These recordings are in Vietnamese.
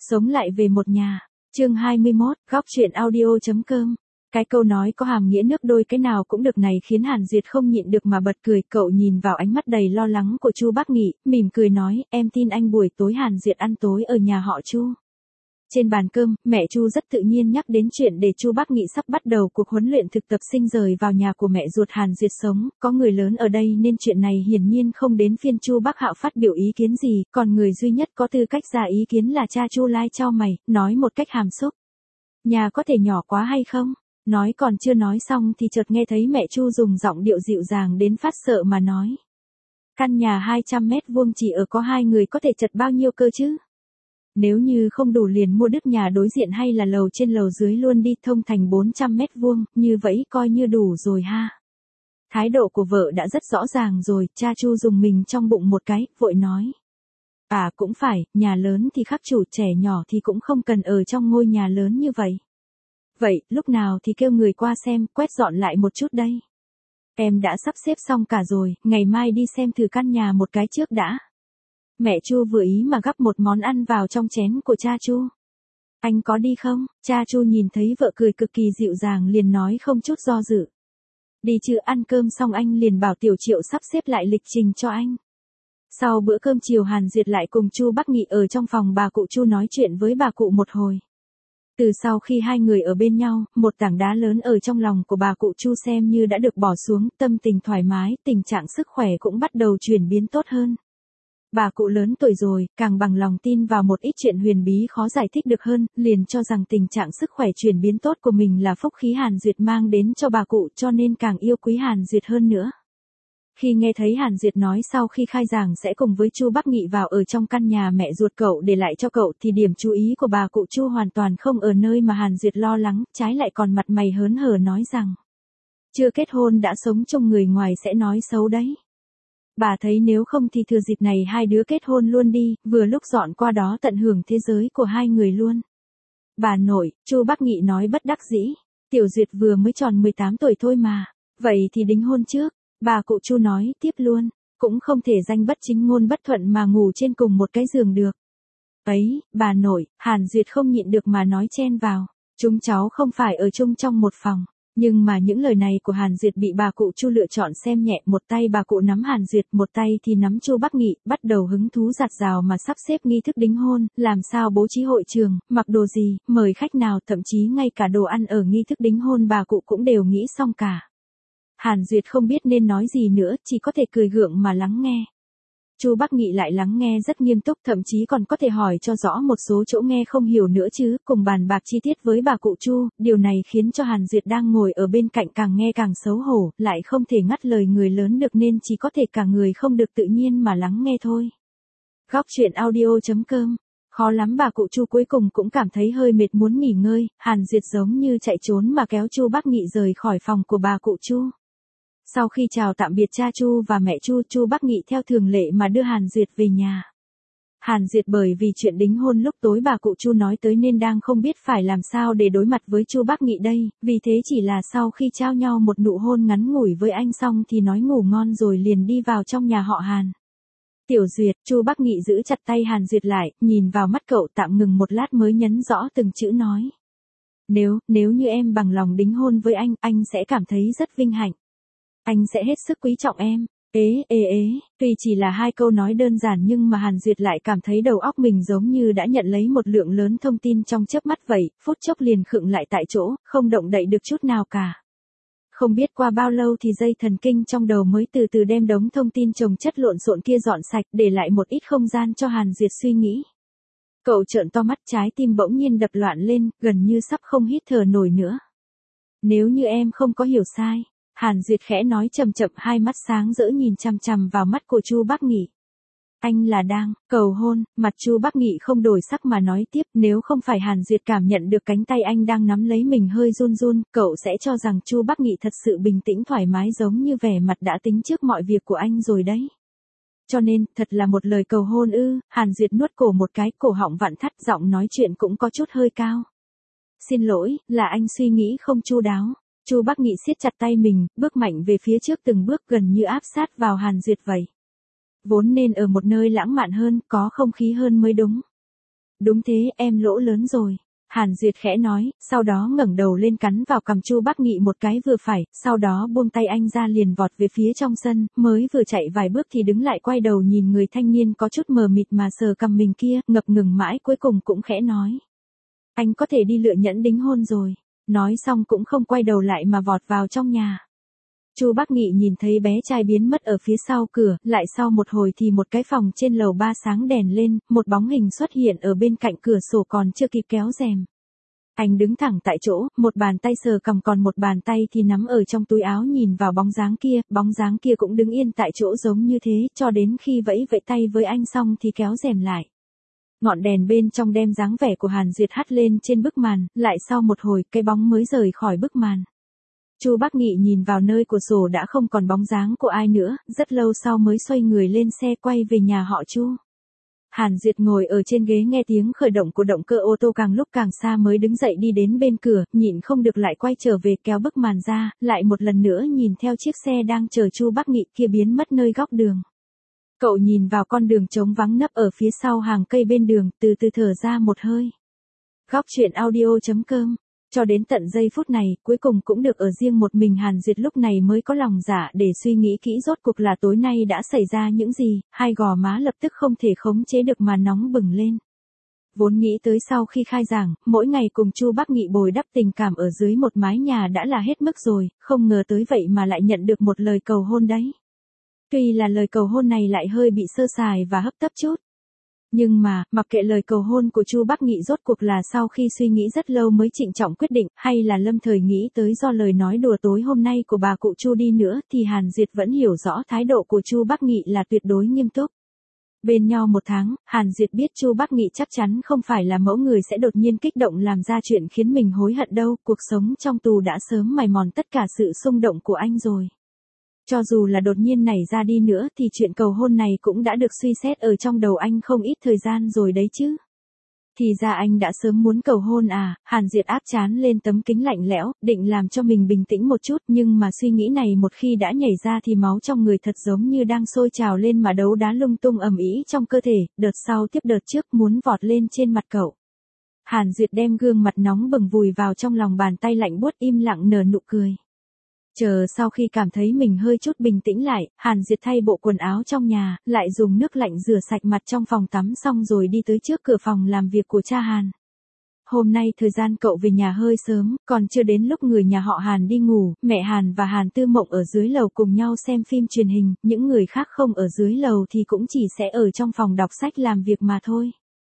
Sống lại về một nhà. Chương 21, góc truyện audio.com. Cái câu nói có hàm nghĩa nước đôi cái nào cũng được này khiến Hàn Duyệt không nhịn được mà bật cười. Cậu nhìn vào ánh mắt đầy lo lắng của Chu Bác Nghị, mỉm cười nói, em tin anh buổi tối Hàn Duyệt ăn tối ở nhà họ Chu. Trên bàn cơm, mẹ Chu rất tự nhiên nhắc đến chuyện để Chu Bác Nghị sắp bắt đầu cuộc huấn luyện thực tập sinh rời vào nhà của mẹ ruột Hàn Duyệt sống, có người lớn ở đây nên chuyện này hiển nhiên không đến phiên Chu Bác Hạo phát biểu ý kiến gì, còn người duy nhất có tư cách ra ý kiến là cha Chu Lai chau mày, nói một cách hàm xúc. Nhà có thể nhỏ quá hay không? Nói còn chưa nói xong thì chợt nghe thấy mẹ Chu dùng giọng điệu dịu dàng đến phát sợ mà nói. Căn nhà 200 mét vuông chỉ ở có 2 người có thể chật bao nhiêu cơ chứ? Nếu như không đủ liền mua đứt nhà đối diện hay là lầu trên lầu dưới luôn đi thông thành 400 mét vuông, như vậy coi như đủ rồi ha. Thái độ của vợ đã rất rõ ràng rồi, cha Chu dùng mình trong bụng một cái, vội nói. À cũng phải, nhà lớn thì khắc chủ, trẻ nhỏ thì cũng không cần ở trong ngôi nhà lớn như vậy. Vậy, lúc nào thì kêu người qua xem, quét dọn lại một chút đây. Em đã sắp xếp xong cả rồi, ngày mai đi xem thử căn nhà một cái trước đã. Mẹ Chu vừa ý mà gắp một món ăn vào trong chén của cha Chu. Anh có đi không? Cha Chu nhìn thấy vợ cười cực kỳ dịu dàng liền nói không chút do dự. Đi chứ, ăn cơm xong anh liền bảo Tiểu Triệu sắp xếp lại lịch trình cho anh. Sau bữa cơm chiều Hàn Duyệt lại cùng Chu Bác Nghị ở trong phòng bà cụ Chu nói chuyện với bà cụ một hồi. Từ sau khi hai người ở bên nhau, một tảng đá lớn ở trong lòng của bà cụ Chu xem như đã được bỏ xuống, tâm tình thoải mái, tình trạng sức khỏe cũng bắt đầu chuyển biến tốt hơn. Bà cụ lớn tuổi rồi, càng bằng lòng tin vào một ít chuyện huyền bí khó giải thích được hơn, liền cho rằng tình trạng sức khỏe chuyển biến tốt của mình là phúc khí Hàn Duyệt mang đến cho bà cụ, cho nên càng yêu quý Hàn Duyệt hơn nữa. Khi nghe thấy Hàn Duyệt nói sau khi khai giảng sẽ cùng với Chu Bác Nghị vào ở trong căn nhà mẹ ruột cậu để lại cho cậu thì điểm chú ý của bà cụ Chu hoàn toàn không ở nơi mà Hàn Duyệt lo lắng, trái lại còn mặt mày hớn hở nói rằng. Chưa kết hôn đã sống chung người ngoài sẽ nói xấu đấy. Bà thấy nếu không thì thừa dịp này hai đứa kết hôn luôn đi, vừa lúc dọn qua đó tận hưởng thế giới của hai người luôn. Bà nội, Chu Bác Nghị nói bất đắc dĩ, Tiểu Duyệt vừa mới tròn 18 tuổi thôi mà, vậy thì đính hôn trước. Bà cụ Chu nói tiếp luôn, cũng không thể danh bất chính ngôn bất thuận mà ngủ trên cùng một cái giường được. Ấy, bà nội, Hàn Duyệt không nhịn được mà nói chen vào, chúng cháu không phải ở chung trong một phòng. Nhưng mà những lời này của Hàn Duyệt bị bà cụ Chu lựa chọn xem nhẹ, một tay bà cụ nắm Hàn Duyệt, một tay thì nắm Chu Bác Nghị, bắt đầu hứng thú dạt dào mà sắp xếp nghi thức đính hôn, làm sao bố trí hội trường, mặc đồ gì, mời khách nào, thậm chí ngay cả đồ ăn ở nghi thức đính hôn bà cụ cũng đều nghĩ xong cả. Hàn Duyệt không biết nên nói gì nữa, chỉ có thể cười gượng mà lắng nghe. Chu Bác Nghị lại lắng nghe rất nghiêm túc, thậm chí còn có thể hỏi cho rõ một số chỗ nghe không hiểu nữa chứ, cùng bàn bạc chi tiết với bà cụ Chu, điều này khiến cho Hàn Duyệt đang ngồi ở bên cạnh càng nghe càng xấu hổ, lại không thể ngắt lời người lớn được nên chỉ có thể cả người không được tự nhiên mà lắng nghe thôi. Góc truyện audio.com. Khó lắm bà cụ Chu cuối cùng cũng cảm thấy hơi mệt muốn nghỉ ngơi, Hàn Duyệt giống như chạy trốn mà kéo Chu Bác Nghị rời khỏi phòng của bà cụ Chu. Sau khi chào tạm biệt cha Chu và mẹ Chu, Chu Bác Nghị theo thường lệ mà đưa Hàn Duyệt về nhà. Hàn Duyệt bởi vì chuyện đính hôn lúc tối bà cụ Chu nói tới nên đang không biết phải làm sao để đối mặt với Chu Bác Nghị đây, vì thế chỉ là sau khi trao nhau một nụ hôn ngắn ngủi với anh xong thì nói ngủ ngon rồi liền đi vào trong nhà họ Hàn. Tiểu Duyệt, Chu Bác Nghị giữ chặt tay Hàn Duyệt lại, nhìn vào mắt cậu tạm ngừng một lát mới nhấn rõ từng chữ nói. Nếu như em bằng lòng đính hôn với anh sẽ cảm thấy rất vinh hạnh. Anh sẽ hết sức quý trọng em. Tuy chỉ là hai câu nói đơn giản nhưng mà Hàn Duyệt lại cảm thấy đầu óc mình giống như đã nhận lấy một lượng lớn thông tin trong chớp mắt vậy, phút chốc liền khựng lại tại chỗ, không động đậy được chút nào cả. Không biết qua bao lâu thì dây thần kinh trong đầu mới từ từ đem đống thông tin chồng chất lộn xộn kia dọn sạch, để lại một ít không gian cho Hàn Duyệt suy nghĩ. Cậu trợn to mắt, trái tim bỗng nhiên đập loạn lên, gần như sắp không hít thở nổi nữa. Nếu như em không có hiểu sai. Hàn Duyệt khẽ nói chậm chậm, hai mắt sáng rỡ nhìn chằm chằm vào mắt của Chu Bác Nghị. Anh là đang cầu hôn? Mặt Chu Bác Nghị không đổi sắc mà nói tiếp, nếu không phải Hàn Duyệt cảm nhận được cánh tay anh đang nắm lấy mình hơi run run, cậu sẽ cho rằng Chu Bác Nghị thật sự bình tĩnh thoải mái giống như vẻ mặt đã tính trước mọi việc của anh rồi đấy. Cho nên, thật là một lời cầu hôn ư? Hàn Duyệt nuốt cổ một cái, cổ họng vặn thắt, giọng nói chuyện cũng có chút hơi cao. Xin lỗi, là anh suy nghĩ không chu đáo. Chu Bác Nghị siết chặt tay mình, bước mạnh về phía trước từng bước gần như áp sát vào Hàn Duyệt vậy. Vốn nên ở một nơi lãng mạn hơn, có không khí hơn mới đúng. Đúng thế, em lỗ lớn rồi. Hàn Duyệt khẽ nói, sau đó ngẩng đầu lên cắn vào cằm Chu Bắc Nghị một cái vừa phải, sau đó buông tay anh ra liền vọt về phía trong sân, mới vừa chạy vài bước thì đứng lại quay đầu nhìn người thanh niên có chút mờ mịt mà sờ cằm mình kia, ngập ngừng mãi cuối cùng cũng khẽ nói. Anh có thể đi lựa nhẫn đính hôn rồi. Nói xong cũng không quay đầu lại mà vọt vào trong nhà. Chu Bắc Nghị nhìn thấy bé trai biến mất ở phía sau cửa, lại sau một hồi thì một cái phòng trên lầu 3 sáng đèn lên, một bóng hình xuất hiện ở bên cạnh cửa sổ còn chưa kịp kéo rèm. Anh đứng thẳng tại chỗ, một bàn tay sờ cằm còn một bàn tay thì nắm ở trong túi áo nhìn vào bóng dáng kia cũng đứng yên tại chỗ giống như thế, cho đến khi vẫy vẫy tay với anh xong thì kéo rèm lại. Ngọn đèn bên trong đem dáng vẻ của Hàn Duyệt hắt lên trên bức màn, lại sau một hồi, cái bóng mới rời khỏi bức màn. Chu Bắc Nghị nhìn vào nơi cửa sổ đã không còn bóng dáng của ai nữa, rất lâu sau mới xoay người lên xe quay về nhà họ Chu. Hàn Duyệt ngồi ở trên ghế nghe tiếng khởi động của động cơ ô tô càng lúc càng xa mới đứng dậy đi đến bên cửa, nhịn không được lại quay trở về kéo bức màn ra, lại một lần nữa nhìn theo chiếc xe đang chờ Chu Bắc Nghị kia biến mất nơi góc đường. Cậu nhìn vào con đường trống vắng nấp ở phía sau hàng cây bên đường, từ từ thở ra một hơi. Góc truyện audio.com. Cho đến tận giây phút này, cuối cùng cũng được ở riêng một mình Hàn Duyệt lúc này mới có lòng dạ để suy nghĩ kỹ rốt cuộc là tối nay đã xảy ra những gì, hai gò má lập tức không thể khống chế được mà nóng bừng lên. Vốn nghĩ tới sau khi khai giảng, mỗi ngày cùng Chu Bắc Nghị bồi đắp tình cảm ở dưới một mái nhà đã là hết mức rồi, không ngờ tới vậy mà lại nhận được một lời cầu hôn đấy. Tuy là lời cầu hôn này lại hơi bị sơ sài và hấp tấp chút. Nhưng mà, mặc kệ lời cầu hôn của Chu Bắc Nghị rốt cuộc là sau khi suy nghĩ rất lâu mới trịnh trọng quyết định, hay là lâm thời nghĩ tới do lời nói đùa tối hôm nay của bà cụ Chu đi nữa, thì Hàn Duyệt vẫn hiểu rõ thái độ của Chu Bắc Nghị là tuyệt đối nghiêm túc. Bên nhau một tháng, Hàn Duyệt biết Chu Bắc Nghị chắc chắn không phải là mẫu người sẽ đột nhiên kích động làm ra chuyện khiến mình hối hận đâu, cuộc sống trong tù đã sớm mài mòn tất cả sự xung động của anh rồi. Cho dù là đột nhiên nảy ra đi nữa thì chuyện cầu hôn này cũng đã được suy xét ở trong đầu anh không ít thời gian rồi đấy chứ. Thì ra anh đã sớm muốn cầu hôn à, Hàn Duyệt áp trán lên tấm kính lạnh lẽo, định làm cho mình bình tĩnh một chút nhưng mà suy nghĩ này một khi đã nhảy ra thì máu trong người thật giống như đang sôi trào lên mà đấu đá lung tung ầm ĩ trong cơ thể, đợt sau tiếp đợt trước muốn vọt lên trên mặt cậu. Hàn Duyệt đem gương mặt nóng bừng vùi vào trong lòng bàn tay lạnh buốt im lặng nở nụ cười. Chờ sau khi cảm thấy mình hơi chút bình tĩnh lại, Hàn Duyệt thay bộ quần áo trong nhà, lại dùng nước lạnh rửa sạch mặt trong phòng tắm xong rồi đi tới trước cửa phòng làm việc của cha Hàn. Hôm nay thời gian cậu về nhà hơi sớm, còn chưa đến lúc người nhà họ Hàn đi ngủ, mẹ Hàn và Hàn Tư Mộng ở dưới lầu cùng nhau xem phim truyền hình, những người khác không ở dưới lầu thì cũng chỉ sẽ ở trong phòng đọc sách làm việc mà thôi.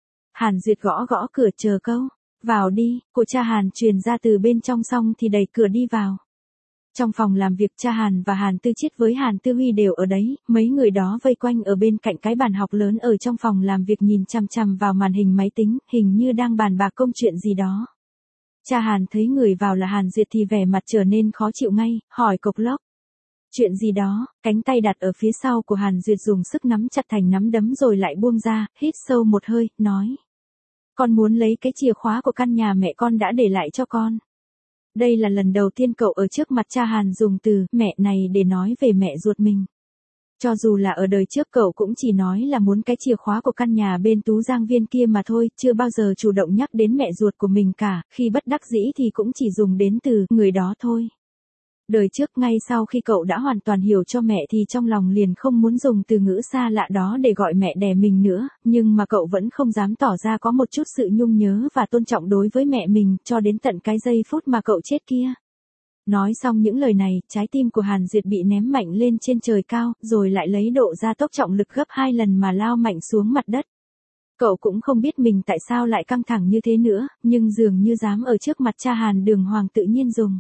Hàn Duyệt gõ gõ cửa chờ câu, vào đi, của cha Hàn truyền ra từ bên trong xong thì đẩy cửa đi vào. Trong phòng làm việc cha Hàn và Hàn Tư Chiết với Hàn Tư Huy đều ở đấy, mấy người đó vây quanh ở bên cạnh cái bàn học lớn ở trong phòng làm việc nhìn chằm chằm vào màn hình máy tính, hình như đang bàn bạc công chuyện gì đó. Cha Hàn thấy người vào là Hàn Duyệt thì vẻ mặt trở nên khó chịu ngay, hỏi cộc lốc. Chuyện gì đó, cánh tay đặt ở phía sau của Hàn Duyệt dùng sức nắm chặt thành nắm đấm rồi lại buông ra, hít sâu một hơi, nói. Con muốn lấy cái chìa khóa của căn nhà mẹ con đã để lại cho con. Đây là lần đầu tiên cậu ở trước mặt cha Hàn dùng từ mẹ này để nói về mẹ ruột mình. Cho dù là ở đời trước cậu cũng chỉ nói là muốn cái chìa khóa của căn nhà bên Tú Giang Viên kia mà thôi, chưa bao giờ chủ động nhắc đến mẹ ruột của mình cả, khi bất đắc dĩ thì cũng chỉ dùng đến từ người đó thôi. Đời trước ngay sau khi cậu đã hoàn toàn hiểu cho mẹ thì trong lòng liền không muốn dùng từ ngữ xa lạ đó để gọi mẹ đẻ mình nữa, nhưng mà cậu vẫn không dám tỏ ra có một chút sự nhung nhớ và tôn trọng đối với mẹ mình, cho đến tận cái giây phút mà cậu chết kia. Nói xong những lời này, trái tim của Hàn Duyệt bị ném mạnh lên trên trời cao, rồi lại lấy độ gia tốc trọng lực gấp 2 lần mà lao mạnh xuống mặt đất. Cậu cũng không biết mình tại sao lại căng thẳng như thế nữa, nhưng dường như dám ở trước mặt cha Hàn Đường Hoàng tự nhiên dùng.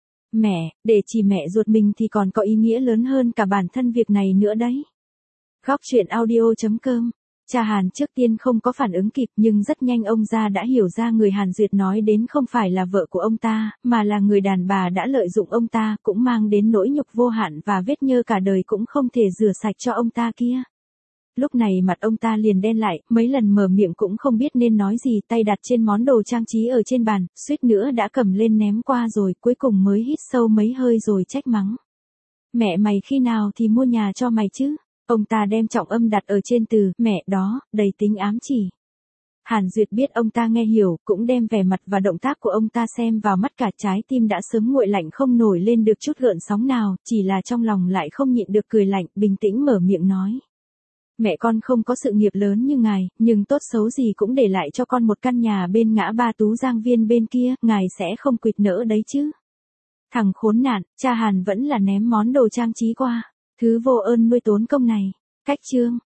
Mẹ, để chỉ mẹ ruột mình thì còn có ý nghĩa lớn hơn cả bản thân việc này nữa đấy. Góc truyện audio.com. Cha Hàn trước tiên không có phản ứng kịp nhưng rất nhanh ông già đã hiểu ra người Hàn Duyệt nói đến không phải là vợ của ông ta, mà là người đàn bà đã lợi dụng ông ta, cũng mang đến nỗi nhục vô hạn và vết nhơ cả đời cũng không thể rửa sạch cho ông ta kia. Lúc này mặt ông ta liền đen lại, mấy lần mở miệng cũng không biết nên nói gì, tay đặt trên món đồ trang trí ở trên bàn, suýt nữa đã cầm lên ném qua rồi, cuối cùng mới hít sâu mấy hơi rồi trách mắng. Mẹ mày khi nào thì mua nhà cho mày chứ? Ông ta đem trọng âm đặt ở trên từ mẹ đó, đầy tính ám chỉ. Hàn Duyệt biết ông ta nghe hiểu, cũng đem vẻ mặt và động tác của ông ta xem vào mắt cả, trái tim đã sớm nguội lạnh không nổi lên được chút gợn sóng nào, chỉ là trong lòng lại không nhịn được cười lạnh, bình tĩnh mở miệng nói. Mẹ con không có sự nghiệp lớn như ngài, nhưng tốt xấu gì cũng để lại cho con một căn nhà bên ngã ba Tú Giang Viên bên kia, ngài sẽ không quỵt nỡ đấy chứ. Thằng khốn nạn, cha Hàn vẫn là ném món đồ trang trí qua, thứ vô ơn nuôi tốn công này. Cách chương